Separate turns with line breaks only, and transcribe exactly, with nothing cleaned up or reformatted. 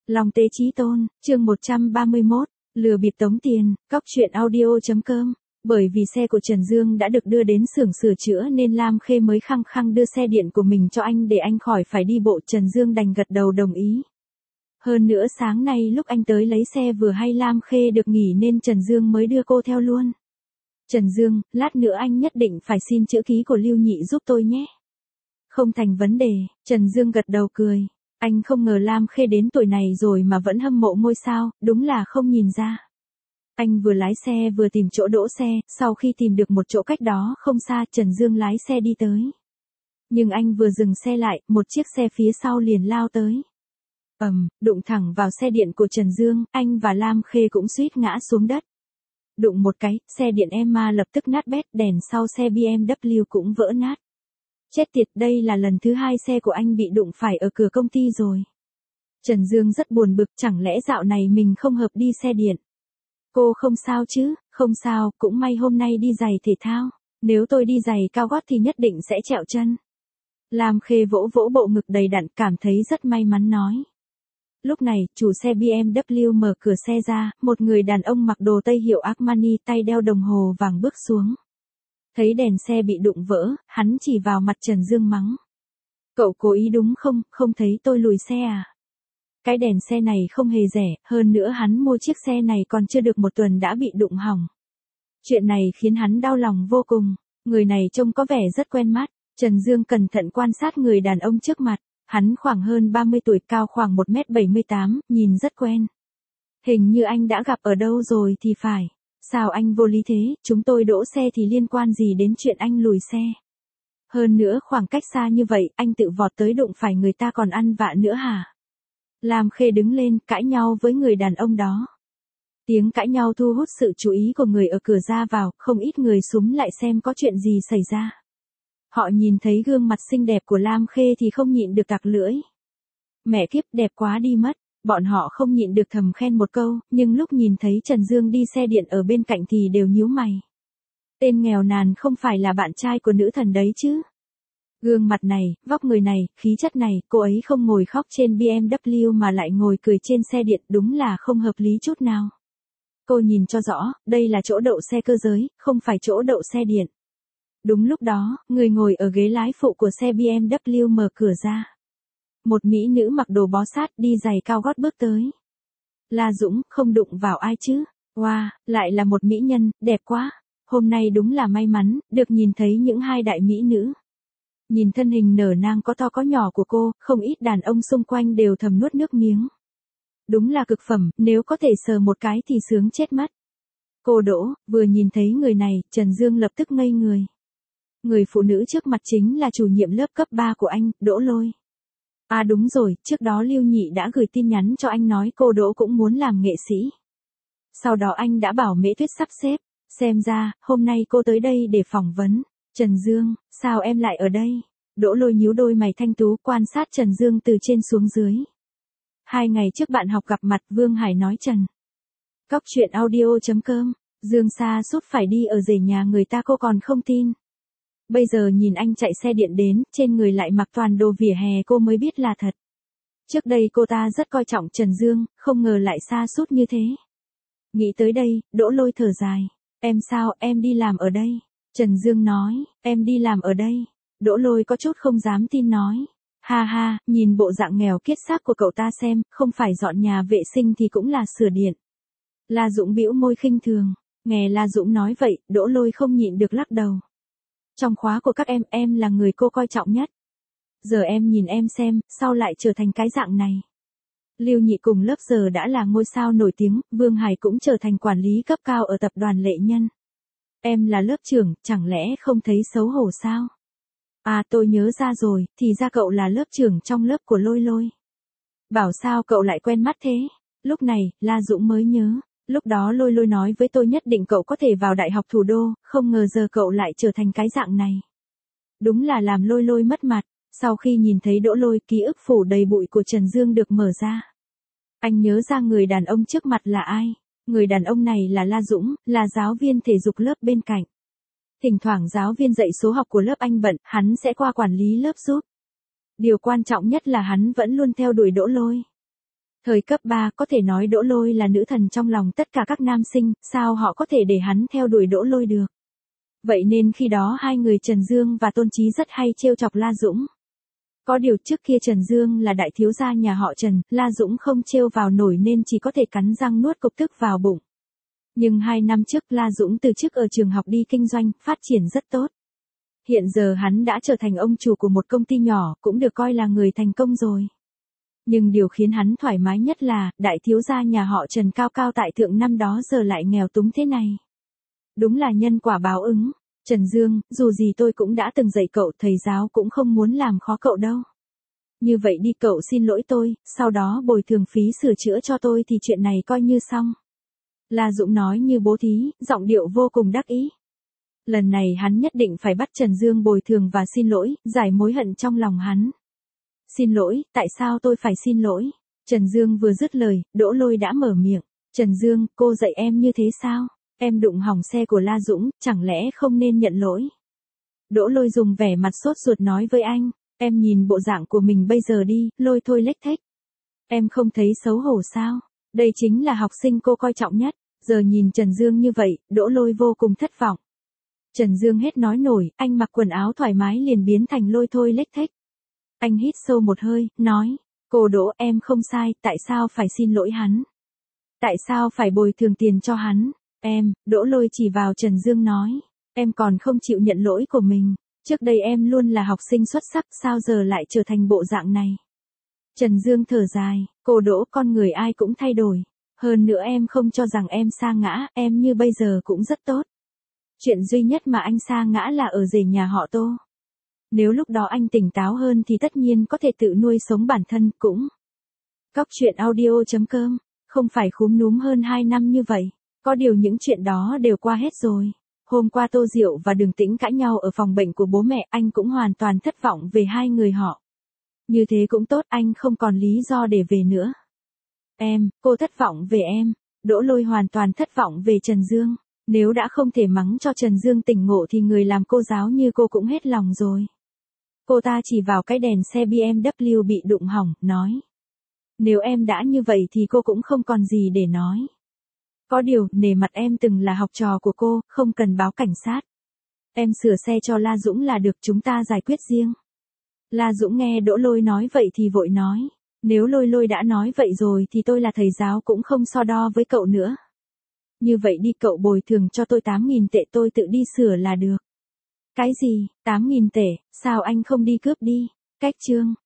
Long Tế Chí Tôn, chương một trăm ba mươi mốt, lừa bịp tống tiền, cóc truyện audio.com. Bởi vì xe của Trần Dương đã được đưa đến xưởng sửa chữa nên Lam Khê mới khăng khăng đưa xe điện của mình cho anh để anh khỏi phải đi bộ. Trần Dương đành gật đầu đồng ý. Hơn nữa sáng nay lúc anh tới lấy xe vừa hay Lam Khê được nghỉ nên Trần Dương mới đưa cô theo luôn. Trần Dương, lát nữa anh nhất định phải xin chữ ký của Lưu Nhị giúp tôi nhé. Không thành vấn đề, Trần Dương gật đầu cười. Anh không ngờ Lam Khê đến tuổi này rồi mà vẫn hâm mộ ngôi sao, đúng là không nhìn ra. Anh vừa lái xe vừa tìm chỗ đỗ xe, sau khi tìm được một chỗ cách đó không xa, Trần Dương lái xe đi tới. Nhưng anh vừa dừng xe lại, một chiếc xe phía sau liền lao tới. Ầm, đụng thẳng vào xe điện của Trần Dương, anh và Lam Khê cũng suýt ngã xuống đất. Đụng một cái, xe điện Emma lập tức nát bét, đèn sau xe bê em vê cũng vỡ nát. Chết tiệt, đây là lần thứ hai xe của anh bị đụng phải ở cửa công ty rồi. Trần Dương rất buồn bực, chẳng lẽ dạo này mình không hợp đi xe điện. Cô không sao chứ? Không sao, cũng may hôm nay đi giày thể thao. Nếu tôi đi giày cao gót thì nhất định sẽ trẹo chân. Lam Khê vỗ vỗ bộ ngực đầy đặn, cảm thấy rất may mắn nói. Lúc này, chủ xe bê em vê mở cửa xe ra, một người đàn ông mặc đồ Tây hiệu Armani, tay đeo đồng hồ vàng bước xuống. Thấy đèn xe bị đụng vỡ, hắn chỉ vào mặt Trần Dương mắng. Cậu cố ý đúng không, không thấy tôi lùi xe à? Cái đèn xe này không hề rẻ, hơn nữa hắn mua chiếc xe này còn chưa được một tuần đã bị đụng hỏng. Chuyện này khiến hắn đau lòng vô cùng, người này trông có vẻ rất quen mắt. Trần Dương cẩn thận quan sát người đàn ông trước mặt, hắn khoảng hơn ba mươi tuổi, cao khoảng một mét bảy mươi tám, nhìn rất quen. Hình như anh đã gặp ở đâu rồi thì phải. Sao anh vô lý thế, chúng tôi đỗ xe thì liên quan gì đến chuyện anh lùi xe. Hơn nữa khoảng cách xa như vậy, anh tự vọt tới đụng phải người ta còn ăn vạ nữa hả? Lam Khê đứng lên, cãi nhau với người đàn ông đó. Tiếng cãi nhau thu hút sự chú ý của người ở cửa ra vào, không ít người xúm lại xem có chuyện gì xảy ra. Họ nhìn thấy gương mặt xinh đẹp của Lam Khê thì không nhịn được tặc lưỡi. Mẹ kiếp, đẹp quá đi mất. Bọn họ không nhịn được thầm khen một câu, nhưng lúc nhìn thấy Trần Dương đi xe điện ở bên cạnh thì đều nhíu mày. Tên nghèo nàn không phải là bạn trai của nữ thần đấy chứ. Gương mặt này, vóc người này, khí chất này, cô ấy không ngồi khóc trên bê em vê mà lại ngồi cười trên xe điện, đúng là không hợp lý chút nào. Cô nhìn cho rõ, đây là chỗ đậu xe cơ giới, không phải chỗ đậu xe điện. Đúng lúc đó, người ngồi ở ghế lái phụ của xe bê em vê mở cửa ra. Một mỹ nữ mặc đồ bó sát, đi giày cao gót bước tới. La Dũng, không đụng vào ai chứ? Wow, lại là một mỹ nhân, đẹp quá. Hôm nay đúng là may mắn, được nhìn thấy những hai đại mỹ nữ. Nhìn thân hình nở nang có to có nhỏ của cô, không ít đàn ông xung quanh đều thầm nuốt nước miếng. Đúng là cực phẩm, nếu có thể sờ một cái thì sướng chết mất. Cô Đỗ, vừa nhìn thấy người này, Trần Dương lập tức ngây người. Người phụ nữ trước mặt chính là chủ nhiệm lớp cấp ba của anh, Đỗ Lôi. À đúng rồi, trước đó Lưu Nhị đã gửi tin nhắn cho anh nói cô Đỗ cũng muốn làm nghệ sĩ. Sau đó anh đã bảo Mễ Tuyết sắp xếp, xem ra, hôm nay cô tới đây để phỏng vấn. Trần Dương, sao em lại ở đây? Đỗ Lôi nhíu đôi mày thanh tú quan sát Trần Dương từ trên xuống dưới. Hai ngày trước bạn học gặp mặt, Vương Hải nói Trần. Cóc truyện audio.com, Dương xa sút phải đi ở rể nhà người ta cô còn không tin. Bây giờ nhìn anh chạy xe điện đến, trên người lại mặc toàn đồ vỉa hè cô mới biết là thật. Trước đây cô ta rất coi trọng Trần Dương, không ngờ lại xa sút như thế. Nghĩ tới đây, Đỗ Lôi thở dài. Em sao, em đi làm ở đây? Trần Dương nói, em đi làm ở đây. Đỗ Lôi có chút không dám tin nói. Ha ha, nhìn bộ dạng nghèo kiết xác của cậu ta xem, không phải dọn nhà vệ sinh thì cũng là sửa điện. La Dũng bĩu môi khinh thường. Nghe La Dũng nói vậy, Đỗ Lôi không nhịn được lắc đầu. Trong khóa của các em, em là người cô coi trọng nhất. Giờ em nhìn em xem, sao lại trở thành cái dạng này. Lưu Nhị cùng lớp giờ đã là ngôi sao nổi tiếng, Vương Hải cũng trở thành quản lý cấp cao ở tập đoàn Lệ Nhân. Em là lớp trưởng, chẳng lẽ không thấy xấu hổ sao? À tôi nhớ ra rồi, thì ra cậu là lớp trưởng trong lớp của Lôi Lôi. Bảo sao cậu lại quen mắt thế? Lúc này, La Dũng mới nhớ. Lúc đó Lôi Lôi nói với tôi nhất định cậu có thể vào đại học thủ đô, không ngờ giờ cậu lại trở thành cái dạng này. Đúng là làm Lôi Lôi mất mặt. Sau khi nhìn thấy Đỗ Lôi, ký ức phủ đầy bụi của Trần Dương được mở ra. Anh nhớ ra người đàn ông trước mặt là ai. Người đàn ông này là La Dũng, là giáo viên thể dục lớp bên cạnh. Thỉnh thoảng giáo viên dạy số học của lớp anh bận, hắn sẽ qua quản lý lớp giúp. Điều quan trọng nhất là hắn vẫn luôn theo đuổi Đỗ Lôi. Thời cấp ba có thể nói Đỗ Lôi là nữ thần trong lòng tất cả các nam sinh, sao họ có thể để hắn theo đuổi Đỗ Lôi được. Vậy nên khi đó hai người Trần Dương và Tôn Chí rất hay trêu chọc La Dũng. Có điều trước kia Trần Dương là đại thiếu gia nhà họ Trần, La Dũng không trêu vào nổi nên chỉ có thể cắn răng nuốt cục tức vào bụng. Nhưng hai năm trước La Dũng từ chức ở trường học đi kinh doanh, phát triển rất tốt. Hiện giờ hắn đã trở thành ông chủ của một công ty nhỏ, cũng được coi là người thành công rồi. Nhưng điều khiến hắn thoải mái nhất là, đại thiếu gia nhà họ Trần cao cao tại thượng năm đó giờ lại nghèo túng thế này. Đúng là nhân quả báo ứng. Trần Dương, dù gì tôi cũng đã từng dạy cậu, thầy giáo cũng không muốn làm khó cậu đâu. Như vậy đi, cậu xin lỗi tôi, sau đó bồi thường phí sửa chữa cho tôi thì chuyện này coi như xong. La Dũng nói như bố thí, giọng điệu vô cùng đắc ý. Lần này hắn nhất định phải bắt Trần Dương bồi thường và xin lỗi, giải mối hận trong lòng hắn. Xin lỗi, tại sao tôi phải xin lỗi? Trần Dương vừa dứt lời, Đỗ Lôi đã mở miệng. Trần Dương, cô dạy em như thế sao? Em đụng hỏng xe của La Dũng, chẳng lẽ không nên nhận lỗi? Đỗ Lôi dùng vẻ mặt sốt ruột nói với anh, em nhìn bộ dạng của mình bây giờ đi, Lôi thôi lếch thếch. Em không thấy xấu hổ sao? Đây chính là học sinh cô coi trọng nhất. Giờ nhìn Trần Dương như vậy, Đỗ Lôi vô cùng thất vọng. Trần Dương hết nói nổi, anh mặc quần áo thoải mái liền biến thành Lôi thôi lếch thếch. Anh hít sâu một hơi, nói, cô Đỗ, em không sai, tại sao phải xin lỗi hắn? Tại sao phải bồi thường tiền cho hắn? Em, Đỗ Lôi chỉ vào Trần Dương nói, em còn không chịu nhận lỗi của mình, trước đây em luôn là học sinh xuất sắc, sao giờ lại trở thành bộ dạng này? Trần Dương thở dài, cô Đỗ, con người ai cũng thay đổi, hơn nữa em không cho rằng em sa ngã, em như bây giờ cũng rất tốt. Chuyện duy nhất mà anh sa ngã là ở rể nhà họ Tô. Nếu lúc đó anh tỉnh táo hơn thì tất nhiên có thể tự nuôi sống bản thân, cũng. Cóc truyện audio chấm com, không phải khúm núm hơn hai năm như vậy. Có điều những chuyện đó đều qua hết rồi. Hôm qua Tô Diệu và Đường Tĩnh cãi nhau ở phòng bệnh của bố mẹ, anh cũng hoàn toàn thất vọng về hai người họ. Như thế cũng tốt, anh không còn lý do để về nữa. Em, cô thất vọng về em. Đỗ Lôi hoàn toàn thất vọng về Trần Dương. Nếu đã không thể mắng cho Trần Dương tỉnh ngộ thì người làm cô giáo như cô cũng hết lòng rồi. Cô ta chỉ vào cái đèn xe bê em vê bị đụng hỏng, nói. Nếu em đã như vậy thì cô cũng không còn gì để nói. Có điều, nể mặt em từng là học trò của cô, không cần báo cảnh sát. Em sửa xe cho La Dũng là được, chúng ta giải quyết riêng. La Dũng nghe Đỗ Lôi nói vậy thì vội nói. Nếu Lôi Lôi đã nói vậy rồi thì tôi là thầy giáo cũng không so đo với cậu nữa. Như vậy đi, cậu bồi thường cho tôi tám nghìn tệ, tôi tự đi sửa là được. Cái gì, tám nghìn tệ, sao anh không đi cướp đi? Cách chương.